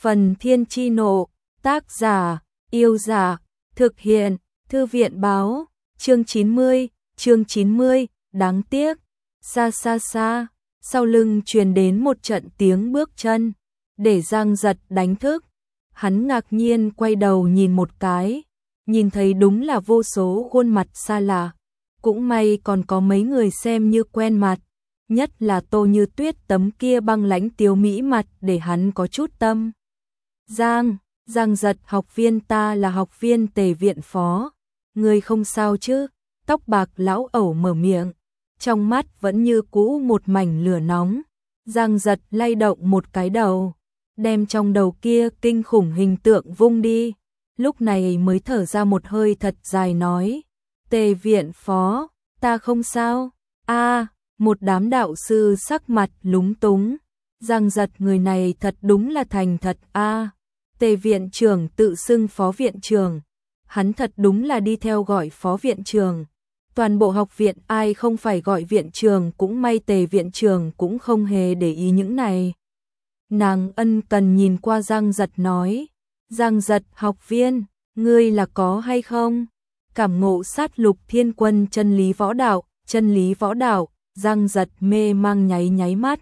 Phần Thiên Chi Nộ, tác giả, Yêu Giả, thực hiện, Thư viện báo, chương 90, đáng tiếc, xa xa xa, sau lưng truyền đến một trận tiếng bước chân, để Giang Giật đánh thức. Hắn ngạc nhiên quay đầu nhìn một cái, nhìn thấy đúng là vô số khuôn mặt xa lạ, cũng may còn có mấy người xem như quen mặt, nhất là Tô Như Tuyết tấm kia băng lãnh tiếu mỹ mặt để hắn có chút tâm. Giang Giật, học viên, ta là học viên Tề viện phó, ngươi không sao chứ? Tóc bạc lão ẩu mở miệng, trong mắt vẫn như cũ một mảnh lửa nóng. Giang Giật lay động một cái đầu, đem trong đầu kia kinh khủng hình tượng vung đi, lúc này mới thở ra một hơi thật dài nói, Tề viện phó, ta không sao. Một đám đạo sư sắc mặt lúng túng. Giang Giật người này thật đúng là thành thật Tề viện trưởng tự xưng phó viện trưởng, hắn thật đúng là đi theo gọi phó viện trưởng. Toàn bộ học viện ai không phải gọi viện trưởng, cũng may Tề viện trưởng cũng không hề để ý những này. Nàng ân cần nhìn qua Giang Giật nói, Giang Giật học viên, ngươi là có hay không? Cảm ngộ sát lục thiên quân chân lý võ đạo, Giang Giật mê mang nháy mắt.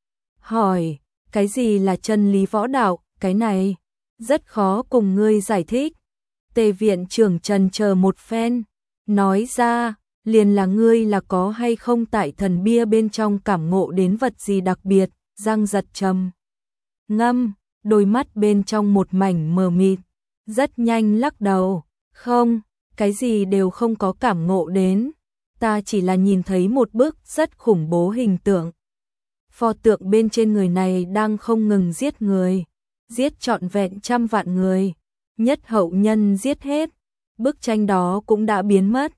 Hỏi, cái gì là chân lý võ đạo, cái này rất khó cùng ngươi giải thích. Tề viện trưởng trần chờ một phen, nói ra, liền là ngươi là có hay không tại thần bia bên trong cảm ngộ đến vật gì đặc biệt. Giang Giật trầm ngâm, đôi mắt bên trong một mảnh mờ mịt, rất nhanh lắc đầu, không, cái gì đều không có cảm ngộ đến, ta chỉ là nhìn thấy một bức rất khủng bố hình tượng. Pho tượng bên trên người này đang không ngừng giết người, giết trọn vẹn 100 vạn người, nhất hậu nhân giết hết, bức tranh đó cũng đã biến mất.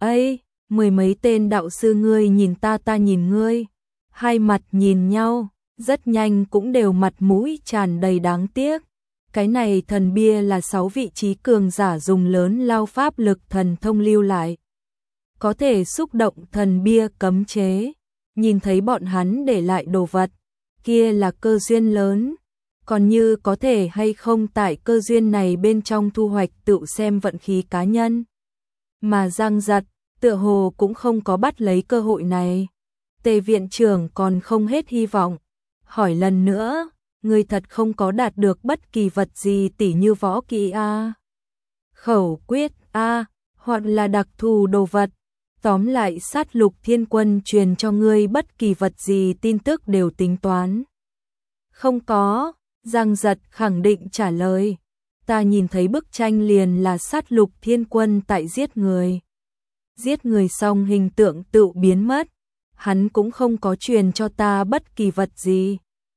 Mười mấy tên đạo sư, ngươi nhìn ta nhìn ngươi, hai mặt nhìn nhau, rất nhanh cũng đều mặt mũi tràn đầy đáng tiếc. Cái này thần bia là 6 vị trí cường giả dùng lớn lao pháp lực thần thông lưu lại, có thể xúc động thần bia cấm chế. Nhìn thấy bọn hắn để lại đồ vật, kia là cơ duyên lớn, còn như có thể hay không tại cơ duyên này bên trong thu hoạch tự xem vận khí cá nhân. Mà Giang Giật, tựa hồ cũng không có bắt lấy cơ hội này. Tề viện trưởng còn không hết hy vọng, hỏi lần nữa, ngươi thật không có đạt được bất kỳ vật gì tỉ như võ kỹ khẩu quyết hoặc là đặc thù đồ vật. Tóm lại sát lục thiên quân truyền cho ngươi bất kỳ vật gì tin tức đều tính toán. Không có, Giang Giật khẳng định trả lời. Ta nhìn thấy bức tranh liền là sát lục thiên quân tại giết người. Giết người xong hình tượng tự biến mất. Hắn cũng không có truyền cho ta bất kỳ vật gì.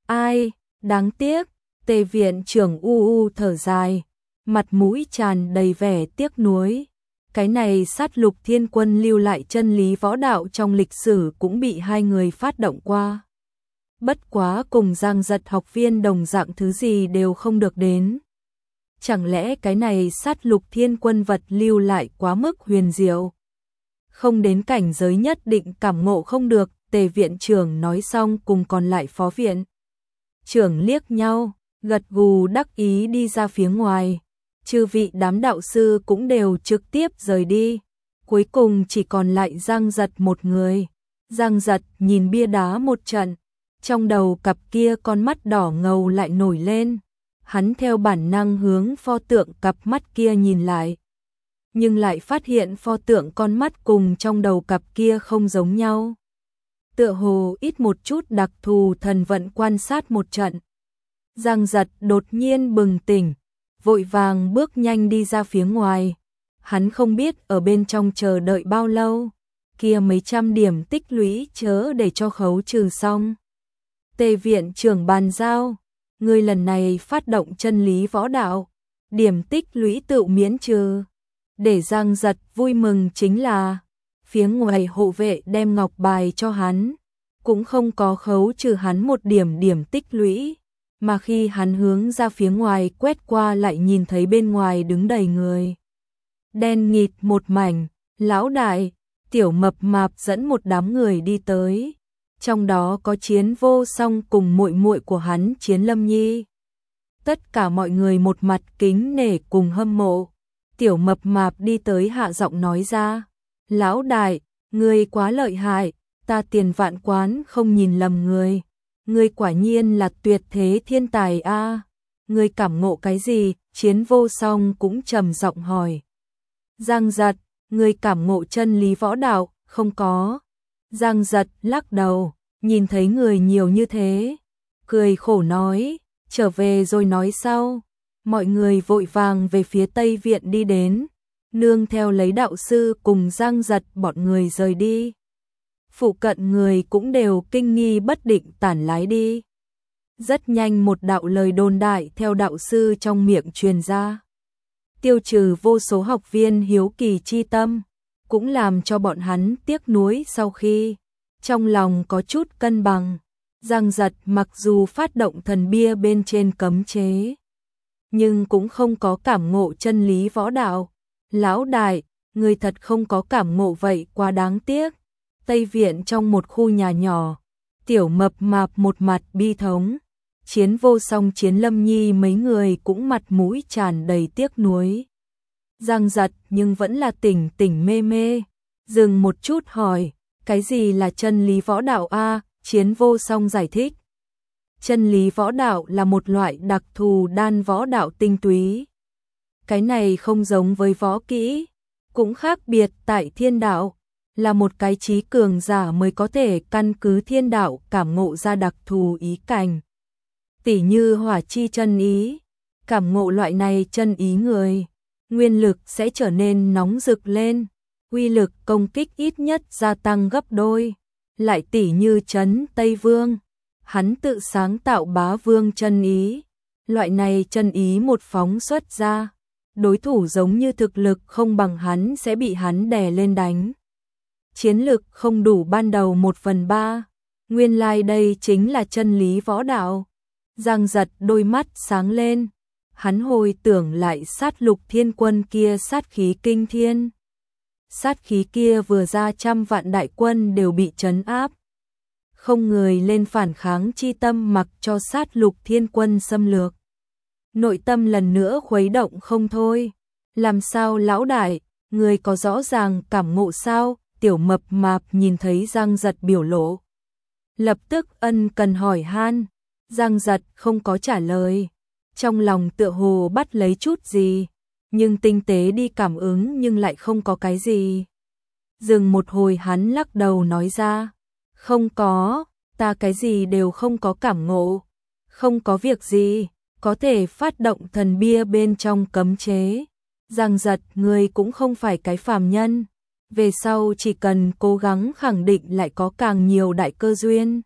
Đáng tiếc. Tề viện trưởng thở dài, mặt mũi tràn đầy vẻ tiếc nuối. Cái này sát lục thiên quân lưu lại chân lý võ đạo trong lịch sử cũng bị hai người phát động qua. Bất quá cùng Giang Giật học viên đồng dạng thứ gì đều không được đến. Chẳng lẽ cái này sát lục thiên quân vật lưu lại quá mức huyền diệu, không đến cảnh giới nhất định cảm ngộ không được. Tề viện trưởng nói xong cùng còn lại phó viện trưởng liếc nhau, gật gù đắc ý đi ra phía ngoài. Chư vị đám đạo sư cũng đều trực tiếp rời đi, cuối cùng chỉ còn lại Giang Giật một người. Giang Giật nhìn bia đá một trận, trong đầu cặp kia con mắt đỏ ngầu lại nổi lên, hắn theo bản năng hướng pho tượng cặp mắt kia nhìn lại, nhưng lại phát hiện pho tượng con mắt cùng trong đầu cặp kia không giống nhau, tựa hồ ít một chút đặc thù thần vận. Quan sát một trận, Giang Giật đột nhiên bừng tỉnh, vội vàng bước nhanh đi ra phía ngoài. Hắn không biết ở bên trong chờ đợi bao lâu, kia mấy trăm điểm tích lũy chớ để cho khấu trừ xong. Tề viện trưởng bàn giao, ngươi lần này phát động chân lý võ đạo, điểm tích lũy tự miễn trừ. Để Giang Giật vui mừng chính là, phía ngoài hộ vệ đem ngọc bài cho hắn, cũng không có khấu trừ hắn một điểm tích lũy. Mà khi hắn hướng ra phía ngoài quét qua lại nhìn thấy bên ngoài đứng đầy người. Đen nghịt một mảnh, lão đại, tiểu mập mạp dẫn một đám người đi tới. Trong đó có Chiến Vô Song cùng muội muội của hắn Chiến Lâm Nhi. Tất cả mọi người một mặt kính nể cùng hâm mộ. Tiểu Mập Mạp đi tới hạ giọng nói ra, lão đại, ngươi quá lợi hại, ta Tiền Vạn Quán không nhìn lầm người. Ngươi quả nhiên là tuyệt thế thiên tài a. Ngươi cảm ngộ cái gì? Chiến Vô Song cũng trầm giọng hỏi. Giang Giật, ngươi cảm ngộ chân lý võ đạo? Không có. Giang Giật lắc đầu, nhìn thấy người nhiều như thế, cười khổ nói, trở về rồi nói sau. Mọi người vội vàng về phía Tây Viện đi đến, nương theo lấy đạo sư cùng Giang Giật bọn người rời đi. Phụ cận người cũng đều kinh nghi bất định tản lái đi. Rất nhanh một đạo lời đồn đại theo đạo sư trong miệng truyền ra, tiêu trừ vô số học viên hiếu kỳ chi tâm, cũng làm cho bọn hắn tiếc nuối sau khi trong lòng có chút cân bằng. Giang Giật mặc dù phát động thần bia bên trên cấm chế, nhưng cũng không có cảm ngộ chân lý võ đạo. Lão đại, người thật không có cảm ngộ vậy quá đáng tiếc. Tây Viện trong một khu nhà nhỏ, Tiểu Mập Mạp một mặt bi thống, Chiến Vô Song, Chiến Lâm Nhi mấy người cũng mặt mũi tràn đầy tiếc nuối. Giang Giật nhưng vẫn là tỉnh tỉnh mê mê, dừng một chút hỏi, cái gì là chân lý võ đạo a? Chiến Vô Song giải thích, chân lý võ đạo là một loại đặc thù đan võ đạo tinh túy. Cái này không giống với võ kỹ, cũng khác biệt tại thiên đạo, là một cái trí cường giả mới có thể căn cứ thiên đạo cảm ngộ ra đặc thù ý cảnh. Tỉ như hỏa chi chân ý, cảm ngộ loại này chân ý người, nguyên lực sẽ trở nên nóng rực lên, uy lực công kích ít nhất gia tăng gấp đôi. Lại tỉ như Trấn Tây Vương, hắn tự sáng tạo Bá Vương chân ý, loại này chân ý một phóng xuất ra, đối thủ giống như thực lực không bằng hắn sẽ bị hắn đè lên đánh. Chiến lực không đủ ban đầu 1/3, nguyên lai đây chính là chân lý võ đạo. Giang Giật đôi mắt sáng lên, hắn hồi tưởng lại Sát Lục Thiên Quân kia sát khí kinh thiên. Sát khí kia vừa ra 100 vạn đại quân đều bị trấn áp. Không người lên phản kháng chi tâm mặc cho Sát Lục Thiên Quân xâm lược. Nội tâm lần nữa khuấy động không thôi. Làm sao lão đại, người có rõ ràng cảm ngộ sao? Tiểu Mập Mạp nhìn thấy Giang Giật biểu lộ, lập tức ân cần hỏi han. Giang Giật không có trả lời, trong lòng tựa hồ bắt lấy chút gì, nhưng tinh tế đi cảm ứng nhưng lại không có cái gì. Dừng một hồi hắn lắc đầu nói ra, không có, ta cái gì đều không có cảm ngộ. Không có việc gì, có thể phát động thần bia bên trong cấm chế. Giang Giật, người cũng không phải cái phàm nhân, về sau chỉ cần cố gắng khẳng định lại có càng nhiều đại cơ duyên.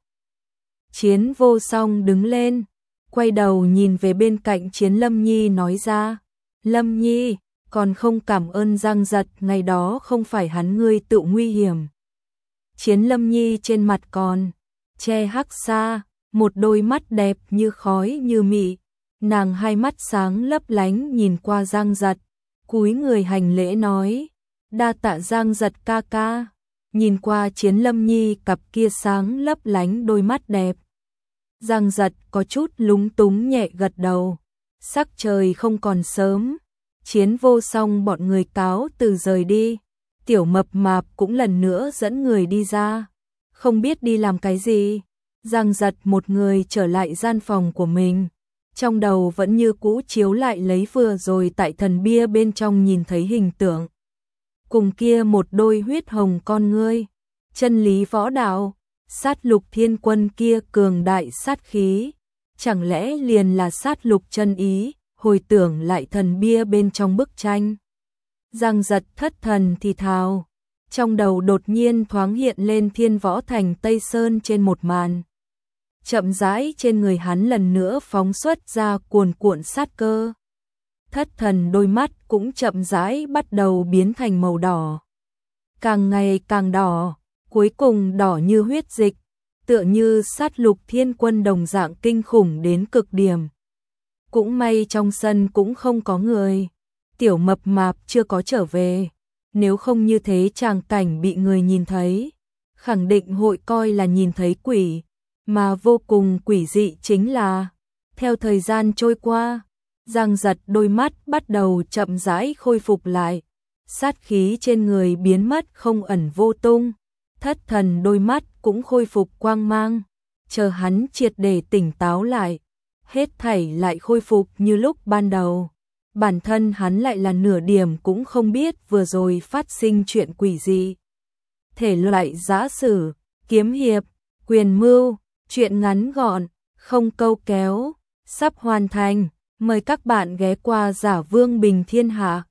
Chiến Vô Song đứng lên, quay đầu nhìn về bên cạnh Chiến Lâm Nhi nói ra, Lâm Nhi, còn không cảm ơn Giang Giật, ngày đó không phải hắn ngươi tự nguy hiểm. Chiến Lâm Nhi trên mặt còn che hắc xa, một đôi mắt đẹp như khói như mị, nàng hai mắt sáng lấp lánh nhìn qua Giang Giật, cúi người hành lễ nói, đa tạ Giang Giật ca ca. Nhìn qua Chiến Lâm Nhi cặp kia sáng lấp lánh đôi mắt đẹp, Giang Giật có chút lúng túng nhẹ gật đầu. Sắc trời không còn sớm, Chiến Vô Song bọn người cáo từ rời đi. Tiểu Mập Mạp cũng lần nữa dẫn người đi ra, không biết đi làm cái gì. Giang Giật một người trở lại gian phòng của mình, trong đầu vẫn như cũ chiếu lại lấy vừa rồi tại thần bia bên trong nhìn thấy hình tượng. Cùng kia một đôi huyết hồng con ngươi, chân lý võ đạo, Sát Lục Thiên Quân kia cường đại sát khí, chẳng lẽ liền là sát lục chân ý? Hồi tưởng lại thần bia bên trong bức tranh, Giang Giật thất thần thì thào, trong đầu đột nhiên thoáng hiện lên Thiên Võ Thành Tây Sơn trên một màn. Chậm rãi trên người hắn lần nữa phóng xuất ra cuồn cuộn sát cơ. Thất thần đôi mắt cũng chậm rãi bắt đầu biến thành màu đỏ, càng ngày càng đỏ, cuối cùng đỏ như huyết dịch, tựa như Sát Lục Thiên Quân đồng dạng kinh khủng đến cực điểm. Cũng may trong sân cũng không có người, Tiểu Mập Mạp chưa có trở về, nếu không như thế tràng cảnh bị người nhìn thấy, khẳng định hội coi là nhìn thấy quỷ, mà vô cùng quỷ dị chính là Theo thời gian trôi qua, Giang Giật đôi mắt bắt đầu chậm rãi khôi phục lại, sát khí trên người biến mất không ẩn vô tung, thất thần đôi mắt cũng khôi phục quang mang, chờ hắn triệt để tỉnh táo lại, hết thảy lại khôi phục như lúc ban đầu. Bản thân hắn lại là nửa điểm cũng không biết vừa rồi phát sinh chuyện quỷ gì. Thể loại giã sử, kiếm hiệp, quyền mưu, chuyện ngắn gọn, không câu kéo, sắp hoàn thành. Mời các bạn ghé qua Giả Vương Bình Thiên Hạ.